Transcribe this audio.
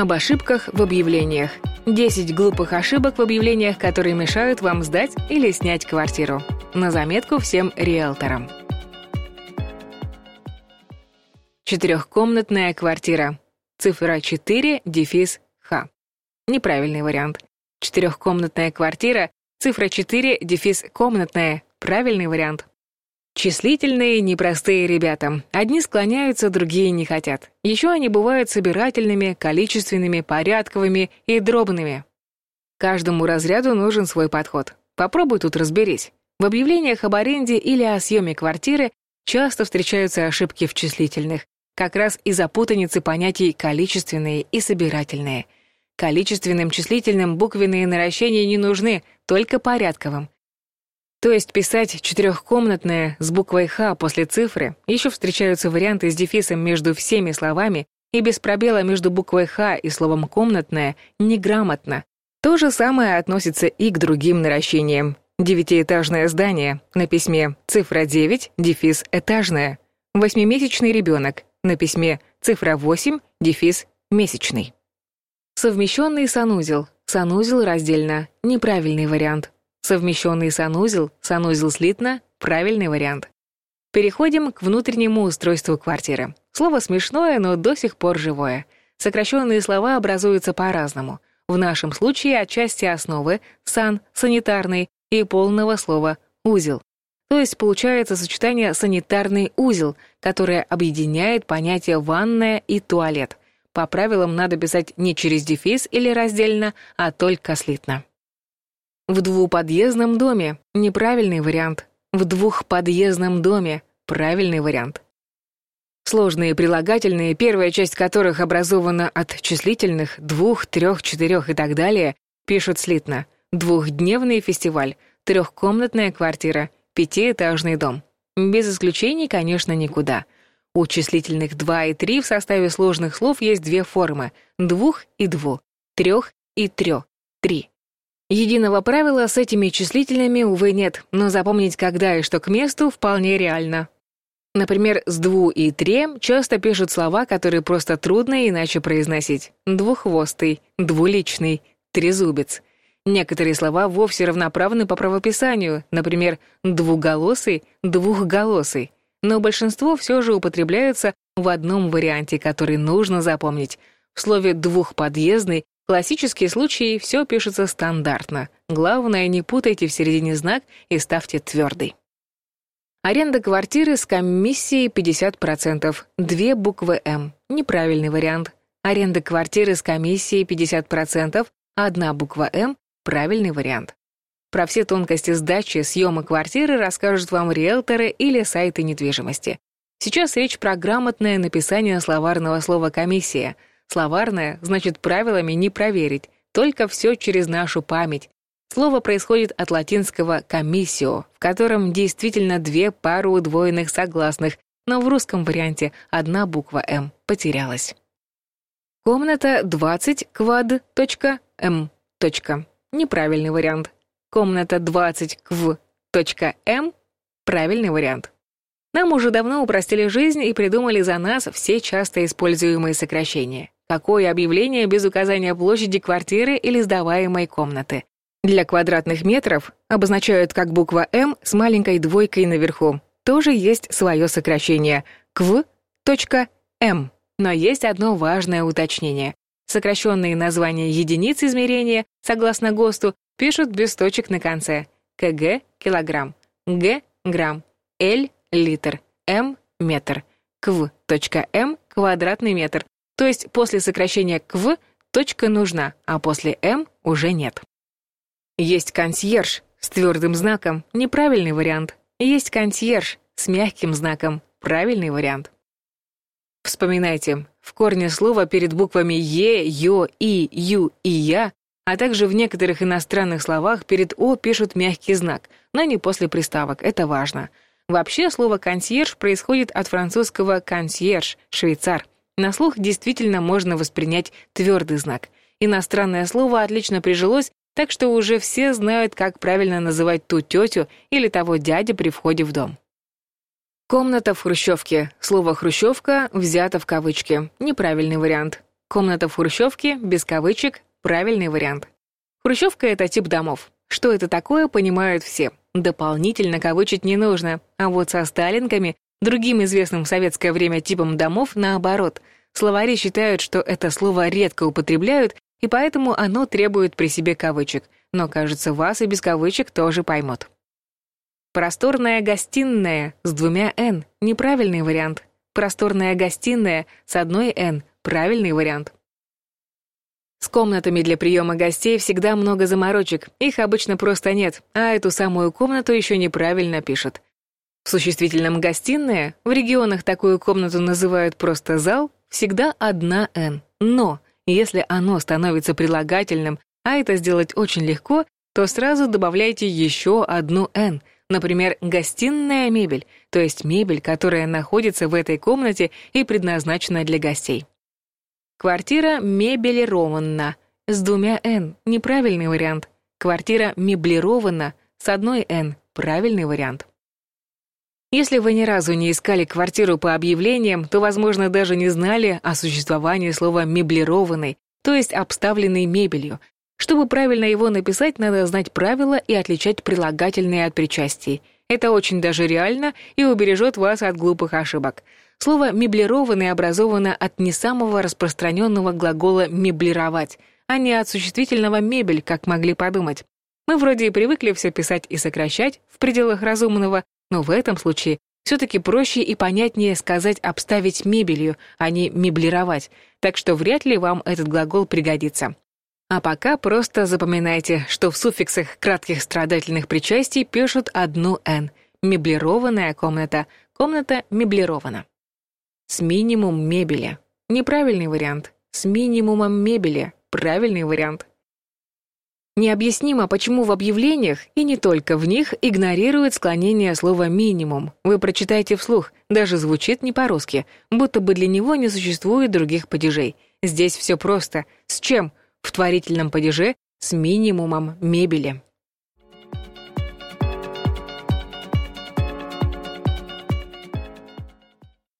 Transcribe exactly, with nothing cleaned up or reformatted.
Об ошибках в объявлениях. десять глупых ошибок в объявлениях, которые мешают вам сдать или снять квартиру. На заметку всем риэлторам. Четырехкомнатная квартира. Цифра четыре, дефис Х. Неправильный вариант. Четырехкомнатная квартира. Цифра четыре, дефис комнатная. Правильный вариант. Числительные непростые ребята. Одни склоняются, другие не хотят. Еще они бывают собирательными, количественными, порядковыми и дробными. Каждому разряду нужен свой подход. Попробуй тут разберись. В объявлениях об аренде или о съеме квартиры часто встречаются ошибки в числительных, как раз из-за путаницы понятий количественные и собирательные. Количественным числительным буквенные наращения не нужны, только порядковым. То есть писать четырехкомнатное с буквой «Х» после цифры, еще встречаются варианты с дефисом между всеми словами и без пробела между буквой «Х» и словом «комнатное» неграмотно. То же самое относится и к другим наращениям. Девятиэтажное здание, на письме цифра девять, дефис этажное. Восьмимесячный ребенок, на письме цифра восемь, дефис месячный. Совмещенный санузел, санузел раздельно, неправильный вариант. Совмещенный санузел, санузел слитно, правильный вариант. Переходим к внутреннему устройству квартиры. Слово смешное, но до сих пор живое. Сокращенные слова образуются по-разному. В нашем случае отчасти основы сан, санитарный и полного слова узел. То есть получается сочетание санитарный узел, которое объединяет понятия ванная и туалет. По правилам надо писать не через дефис или раздельно, а только слитно. В двуподъездном доме – неправильный вариант. В двухподъездном доме – правильный вариант. Сложные прилагательные, первая часть которых образована от числительных двух, трех, четырех и так далее, пишут слитно. Двухдневный фестиваль, трехкомнатная квартира, пятиэтажный дом. Без исключений, конечно, никуда. У числительных два и три в составе сложных слов есть две формы – двух и дву, трех и трё, три. Единого правила с этими числительными, увы, нет, но запомнить, когда и что к месту, вполне реально. Например, с «дву» и «тре» часто пишут слова, которые просто трудно иначе произносить. Двуххвостый, двуличный, трезубец. Некоторые слова вовсе равноправны по правописанию, например, двуголосый, двухголосый. Но большинство все же употребляются в одном варианте, который нужно запомнить. В слове «двухподъездный» классические случаи все пишется стандартно. Главное, не путайте в середине знак и ставьте твердый. Аренда квартиры с комиссией пятьдесят процентов. Две буквы «М». Неправильный вариант. Аренда квартиры с комиссией пятьдесят процентов. Одна буква «М». Правильный вариант. Про все тонкости сдачи, съема квартиры расскажут вам риэлторы или сайты недвижимости. Сейчас речь про грамотное написание словарного слова «комиссия». Словарное значит правилами не проверить, только все через нашу память. Слово происходит от латинского «комиссио», в котором действительно две пары удвоенных согласных, но в русском варианте одна буква «М» потерялась. Комната двадцать квад. М. Неправильный вариант. Комната двадцать кв. М. Правильный вариант. Нам уже давно упростили жизнь и придумали за нас все часто используемые сокращения. Какое объявление без указания площади квартиры или сдаваемой комнаты? Для квадратных метров обозначают как буква «М» с маленькой двойкой наверху. Тоже есть свое сокращение – кв.м. Но есть одно важное уточнение. Сокращенные названия единиц измерения, согласно ГОСТу, пишут без точек на конце. кг – килограмм, г – грамм, л – литр, м – метр, кв.м – квадратный метр. То есть после сокращения «кв» точка нужна, а после «м» уже нет. Есть консьерж с твердым знаком, неправильный вариант. Есть консьерж с мягким знаком, правильный вариант. Вспоминайте, в корне слова перед буквами «е», «ё», «и», «ю» и «я», а также в некоторых иностранных словах перед «о» пишут мягкий знак, но не после приставок, это важно. Вообще слово «консьерж» происходит от французского «консьерж», швейцар. На слух действительно можно воспринять твердый знак. Иностранное слово отлично прижилось, так что уже все знают, как правильно называть ту тетю или того дядю при входе в дом. Комната в хрущевке. Слово «хрущевка» взято в кавычки. Неправильный вариант. Комната в хрущевке, без кавычек, правильный вариант. Хрущевка — это тип домов. Что это такое, понимают все. Дополнительно кавычить не нужно. А вот со сталинками, другим известным в советское время типом домов, наоборот. Словари считают, что это слово редко употребляют, и поэтому оно требует при себе кавычек. Но, кажется, вас и без кавычек тоже поймут. Просторная гостиная с двумя «н» — неправильный вариант. Просторная гостиная с одной «н» — правильный вариант. С комнатами для приема гостей всегда много заморочек, их обычно просто нет, а эту самую комнату еще неправильно пишут. В существительном «гостиная», в регионах такую комнату называют просто «зал», всегда одна «н». Но если оно становится прилагательным, а это сделать очень легко, то сразу добавляйте еще одну «н». Например, гостиная мебель, то есть мебель, которая находится в этой комнате и предназначена для гостей. Квартира мебелирована с двумя «н» — неправильный вариант. Квартира меблирована с одной «н» — правильный вариант. Если вы ни разу не искали квартиру по объявлениям, то, возможно, даже не знали о существовании слова «меблированный», то есть обставленный мебелью. Чтобы правильно его написать, надо знать правила и отличать прилагательные от причастий. Это очень даже реально и убережет вас от глупых ошибок. Слово «меблированный» образовано от не самого распространенного глагола «меблировать», а не от существительного «мебель», как могли подумать. Мы вроде и привыкли все писать и сокращать в пределах разумного, но в этом случае все-таки проще и понятнее сказать «обставить мебелью», а не «меблировать», так что вряд ли вам этот глагол пригодится. А пока просто запоминайте, что в суффиксах кратких страдательных причастий пишут одну «н». Меблированная комната, комната меблирована. С минимум мебели. Неправильный вариант. С минимумом мебели. Правильный вариант. Необъяснимо, почему в объявлениях, и не только в них, игнорируют склонение слова «минимум». Вы прочитайте вслух, даже звучит не по-русски, будто бы для него не существует других падежей. Здесь все просто. С чем? В творительном падеже с минимумом мебели.